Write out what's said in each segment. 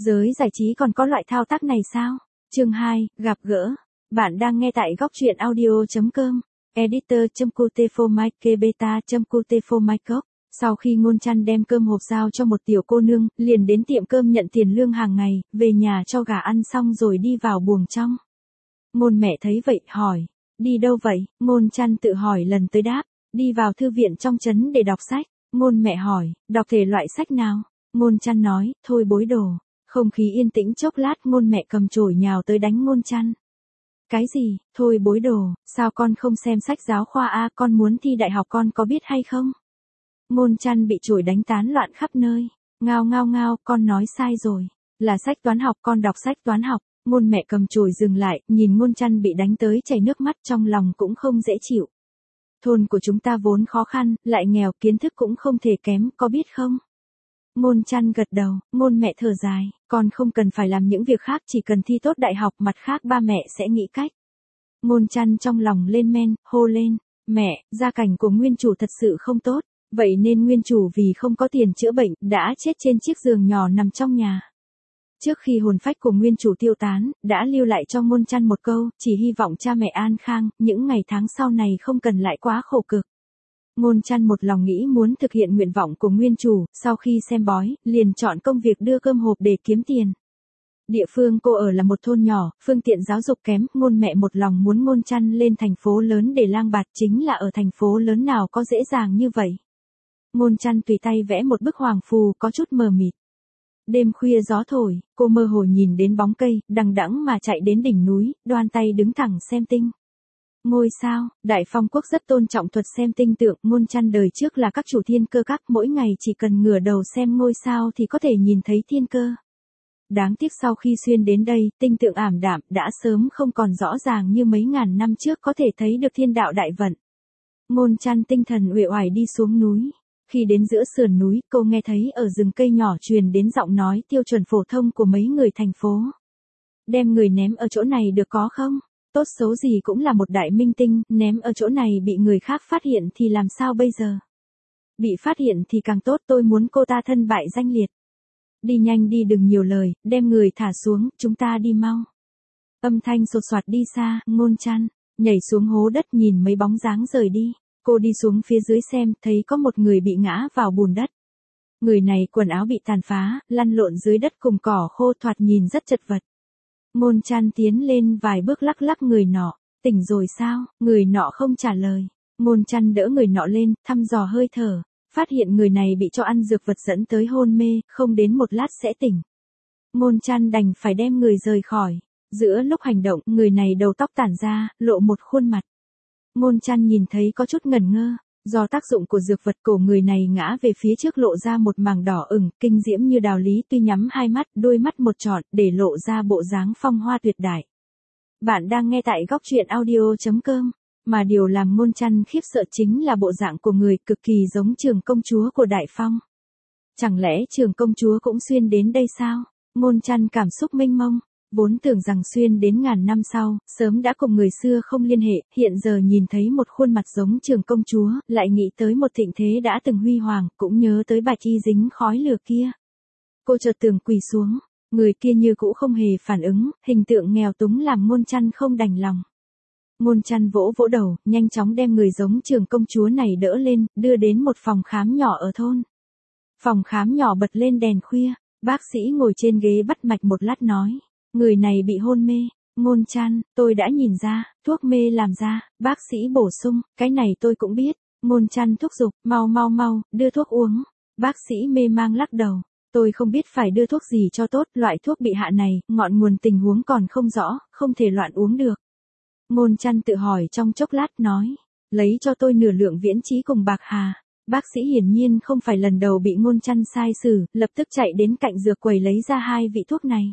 Giới giải trí còn có loại thao tác này sao? Chương 2, gặp gỡ. Bạn đang nghe tại góc truyện audio.com. Editor.cutefomikebeta.cutefomikop. Sau khi Ngôn Chăn đem cơm hộp giao cho một tiểu cô nương, liền đến tiệm cơm nhận tiền lương hàng ngày, về nhà cho gà ăn xong rồi đi vào buồng trong. Ngôn mẹ thấy vậy, hỏi, đi đâu vậy? Ngôn Chăn tự hỏi lần tới đáp, đi vào thư viện trong trấn để đọc sách. Ngôn mẹ hỏi, đọc thể loại sách nào? Ngôn Chăn nói, thôi bối đồ. Không khí yên tĩnh chốc lát, Ngôn mẹ cầm chổi nhào tới đánh Ngôn Chăn. Cái gì, thôi bối đồ, sao con không xem sách giáo khoa a, con muốn thi đại học con có biết hay không? Ngôn Chăn bị chổi đánh tán loạn khắp nơi. Ngao ngao ngao, con nói sai rồi. Là sách toán học, con đọc sách toán học. Ngôn mẹ cầm chổi dừng lại, nhìn Ngôn Chăn bị đánh tới chảy nước mắt, trong lòng cũng không dễ chịu. Thôn của chúng ta vốn khó khăn, lại nghèo, kiến thức cũng không thể kém, có biết không? Ngôn Chăn gật đầu. Ngôn mẹ thở dài, con không cần phải làm những việc khác, chỉ cần thi tốt đại học, mặt khác ba mẹ sẽ nghĩ cách. Ngôn Chăn trong lòng lên men, hô lên, mẹ, gia cảnh của nguyên chủ thật sự không tốt, vậy nên nguyên chủ vì không có tiền chữa bệnh, đã chết trên chiếc giường nhỏ nằm trong nhà. Trước khi hồn phách của nguyên chủ tiêu tán, đã lưu lại cho Ngôn Chăn một câu, chỉ hy vọng cha mẹ an khang, những ngày tháng sau này không cần lại quá khổ cực. Ngôn Chăn một lòng nghĩ muốn thực hiện nguyện vọng của nguyên chủ, sau khi xem bói, liền chọn công việc đưa cơm hộp để kiếm tiền. Địa phương cô ở là một thôn nhỏ, phương tiện giáo dục kém, Ngôn mẹ một lòng muốn Ngôn Chăn lên thành phố lớn để lang bạt, chính là ở thành phố lớn nào có dễ dàng như vậy. Ngôn Chăn tùy tay vẽ một bức hoàng phù có chút mờ mịt. Đêm khuya gió thổi, cô mơ hồ nhìn đến bóng cây, đằng đẵng mà chạy đến đỉnh núi, đoan tay đứng thẳng xem tinh. Ngôi sao, Đại Phong quốc rất tôn trọng thuật xem tinh tượng, Ngôn Chăn đời trước là các chủ thiên cơ các, mỗi ngày chỉ cần ngửa đầu xem ngôi sao thì có thể nhìn thấy thiên cơ. Đáng tiếc sau khi xuyên đến đây, tinh tượng ảm đạm, đã sớm không còn rõ ràng như mấy ngàn năm trước có thể thấy được thiên đạo đại vận. Ngôn Chăn tinh thần uể oải đi xuống núi. Khi đến giữa sườn núi, cô nghe thấy ở rừng cây nhỏ truyền đến giọng nói tiêu chuẩn phổ thông của mấy người thành phố. Đem người ném ở chỗ này được có không? Tốt xấu gì cũng là một đại minh tinh, ném ở chỗ này bị người khác phát hiện thì làm sao bây giờ? Bị phát hiện thì càng tốt, tôi muốn cô ta thân bại danh liệt. Đi nhanh đi, đừng nhiều lời, đem người thả xuống, chúng ta đi mau. Âm thanh sột soạt đi xa, Ngôn Chăn nhảy xuống hố đất nhìn mấy bóng dáng rời đi. Cô đi xuống phía dưới xem, thấy có một người bị ngã vào bùn đất. Người này quần áo bị tàn phá, lăn lộn dưới đất cùng cỏ khô, thoạt nhìn rất chật vật. Ngôn Chăn tiến lên vài bước lắc lắc người nọ, tỉnh rồi sao? Người nọ không trả lời. Ngôn Chăn đỡ người nọ lên, thăm dò hơi thở, phát hiện người này bị cho ăn dược vật dẫn tới hôn mê, không đến một lát sẽ tỉnh. Ngôn Chăn đành phải đem người rời khỏi. Giữa lúc hành động, người này đầu tóc tản ra, lộ một khuôn mặt. Ngôn Chăn nhìn thấy có chút ngẩn ngơ, do tác dụng của dược vật, cổ người này ngã về phía trước lộ ra một mảng đỏ ửng, kinh diễm như đào lý, tuy nhắm hai mắt, đôi mắt một trọn, để lộ ra bộ dáng phong hoa tuyệt đại. Bạn đang nghe tại góc truyện audio.com, mà điều làm Ngôn Chăn khiếp sợ chính là bộ dạng của người cực kỳ giống Trường công chúa của Đại Phong. Chẳng lẽ Trường công chúa cũng xuyên đến đây sao? Ngôn Chăn cảm xúc mênh mông. Vốn tưởng rằng xuyên đến ngàn năm sau, sớm đã cùng người xưa không liên hệ, hiện giờ nhìn thấy một khuôn mặt giống Trường công chúa, lại nghĩ tới một thịnh thế đã từng huy hoàng, cũng nhớ tới bạch y dính khói lửa kia. Cô chợt tưởng quỳ xuống, người kia như cũ không hề phản ứng, hình tượng nghèo túng làm Ngôn Chăn không đành lòng. Ngôn Chăn vỗ vỗ đầu, nhanh chóng đem người giống Trường công chúa này đỡ lên, đưa đến một phòng khám nhỏ ở thôn. Phòng khám nhỏ bật lên đèn khuya, bác sĩ ngồi trên ghế bắt mạch một lát nói. Người này bị hôn mê. Ngôn Chăn, tôi đã nhìn ra, thuốc mê làm ra, bác sĩ bổ sung, cái này tôi cũng biết. Ngôn Chăn thúc giục, mau mau mau, đưa thuốc uống. Bác sĩ mê mang lắc đầu, tôi không biết phải đưa thuốc gì cho tốt, loại thuốc bị hạ này, ngọn nguồn tình huống còn không rõ, không thể loạn uống được. Ngôn Chăn tự hỏi trong chốc lát nói, lấy cho tôi nửa lượng viễn trí cùng bạc hà. Bác sĩ hiển nhiên không phải lần đầu bị Ngôn Chăn sai xử, lập tức chạy đến cạnh dược quầy lấy ra hai vị thuốc này.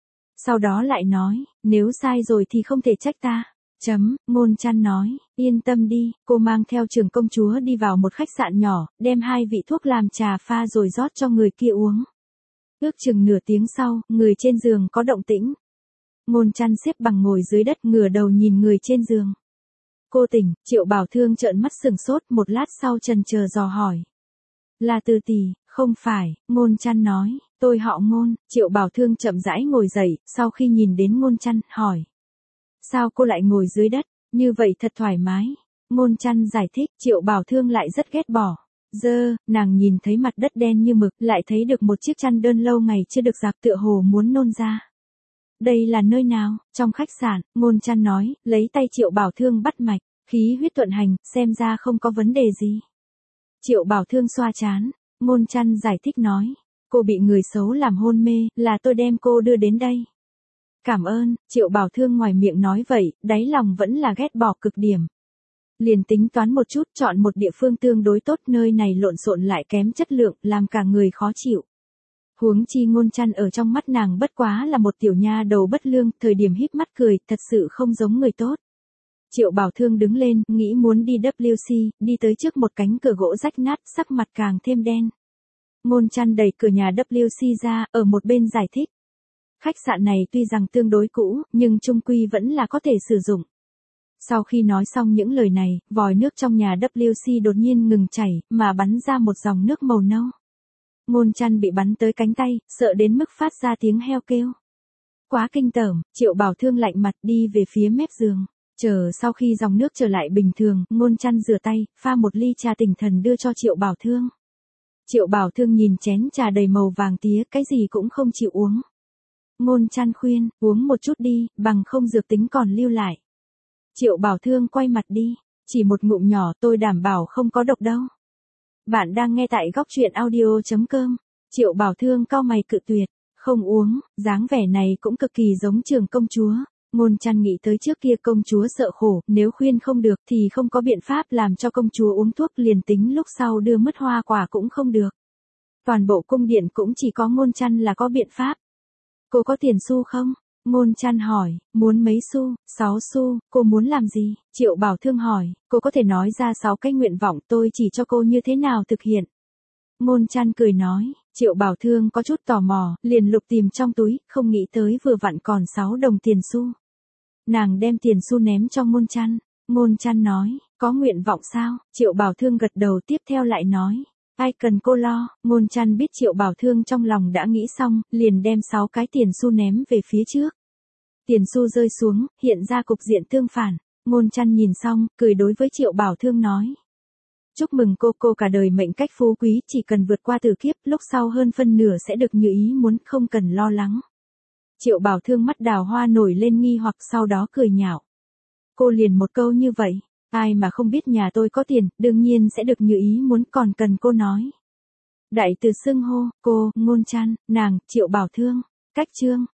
Sau đó lại nói, nếu sai rồi thì không thể trách ta. Ngôn Chăn nói, yên tâm đi, cô mang theo Trường công chúa đi vào một khách sạn nhỏ, đem hai vị thuốc làm trà pha rồi rót cho người kia uống. Ước chừng nửa tiếng sau, người trên giường có động tĩnh. Ngôn Chăn xếp bằng ngồi dưới đất, ngửa đầu nhìn người trên giường. Cô tỉnh, Triệu Bảo Thương trợn mắt sừng sốt, một lát sau chần chờ dò hỏi. Là Từ tỷ, không phải, Ngôn Chăn nói, Tôi họ Ngôn, Triệu Bảo Thương chậm rãi ngồi dậy, sau khi nhìn đến Ngôn Chăn, hỏi. Sao cô lại ngồi dưới đất, như vậy thật thoải mái. Ngôn Chăn giải thích, Triệu Bảo Thương lại rất ghét bỏ. Nàng nhìn thấy mặt đất đen như mực, lại thấy được một chiếc chăn đơn lâu ngày chưa được giặt tựa hồ muốn nôn ra. Đây là nơi nào? Trong khách sạn, Ngôn Chăn nói, lấy tay Triệu Bảo Thương bắt mạch, khí huyết thuận hành, xem ra không có vấn đề gì. Triệu Bảo Thương xoa trán, Ngôn Chăn giải thích nói, cô bị người xấu làm hôn mê, là tôi đem cô đưa đến đây. Cảm ơn, Triệu Bảo Thương ngoài miệng nói vậy, đáy lòng vẫn là ghét bỏ cực điểm. Liền tính toán một chút, chọn một địa phương tương đối tốt, nơi này lộn xộn lại kém chất lượng, làm cả người khó chịu. Huống chi Ngôn Chăn ở trong mắt nàng bất quá là một tiểu nha đầu bất lương, thời điểm híp mắt cười, thật sự không giống người tốt. Triệu Bảo Thương đứng lên, nghĩ muốn đi WC, đi tới trước một cánh cửa gỗ rách nát, sắc mặt càng thêm đen. Ngôn Chăn đẩy cửa nhà WC ra, ở một bên giải thích. Khách sạn này tuy rằng tương đối cũ, nhưng chung quy vẫn là có thể sử dụng. Sau khi nói xong những lời này, vòi nước trong nhà WC đột nhiên ngừng chảy, mà bắn ra một dòng nước màu nâu. Ngôn Chăn bị bắn tới cánh tay, sợ đến mức phát ra tiếng heo kêu. Quá kinh tởm, Triệu Bảo Thương lạnh mặt đi về phía mép giường. Chờ sau khi dòng nước trở lại bình thường, Ngôn Chăn rửa tay, pha một ly trà tỉnh thần đưa cho Triệu Bảo Thương. Triệu Bảo Thương nhìn chén trà đầy màu vàng tía, cái gì cũng không chịu uống. Ngôn Chăn khuyên, uống một chút đi, bằng không dược tính còn lưu lại. Triệu Bảo Thương quay mặt đi, chỉ một ngụm nhỏ, tôi đảm bảo không có độc đâu. Bạn đang nghe tại góc truyện audio.com. Triệu Bảo Thương cau mày cự tuyệt, không uống, dáng vẻ này cũng cực kỳ giống Trường công chúa. Ngôn Chăn nghĩ tới trước kia công chúa sợ khổ, nếu khuyên không được thì không có biện pháp làm cho công chúa uống thuốc, liền tính lúc sau đưa mất hoa quả cũng không được. Toàn bộ cung điện cũng chỉ có Ngôn Chăn là có biện pháp. Cô có tiền xu không? Ngôn Chăn hỏi, muốn mấy xu, 6 xu, cô muốn làm gì? Triệu Bảo Thương hỏi, cô có thể nói ra 6 cái nguyện vọng, tôi chỉ cho cô như thế nào thực hiện. Ngôn Chăn cười nói, Triệu Bảo Thương có chút tò mò, liền lục tìm trong túi, không nghĩ tới vừa vặn còn 6 đồng tiền xu. Nàng đem tiền xu ném cho Ngôn Chăn. Ngôn Chăn nói, có nguyện vọng sao? Triệu Bảo Thương gật đầu, tiếp theo lại nói, ai cần cô lo. Ngôn Chăn biết Triệu Bảo Thương trong lòng đã nghĩ xong, liền đem 6 cái tiền xu ném về phía trước. Tiền xu rơi xuống, hiện ra cục diện tương phản. Ngôn Chăn nhìn xong, cười đối với Triệu Bảo Thương nói. Chúc mừng cô cả đời mệnh cách phú quý, chỉ cần vượt qua tử kiếp, lúc sau hơn phân nửa sẽ được như ý muốn, không cần lo lắng. Triệu Bảo Thương mắt đào hoa nổi lên nghi hoặc, sau đó cười nhạo. Cô liền một câu như vậy, ai mà không biết nhà tôi có tiền, đương nhiên sẽ được như ý muốn, còn cần cô nói. Đại từ xưng hô, cô, Ngôn Chăn, nàng, Triệu Bảo Thương, cách chương.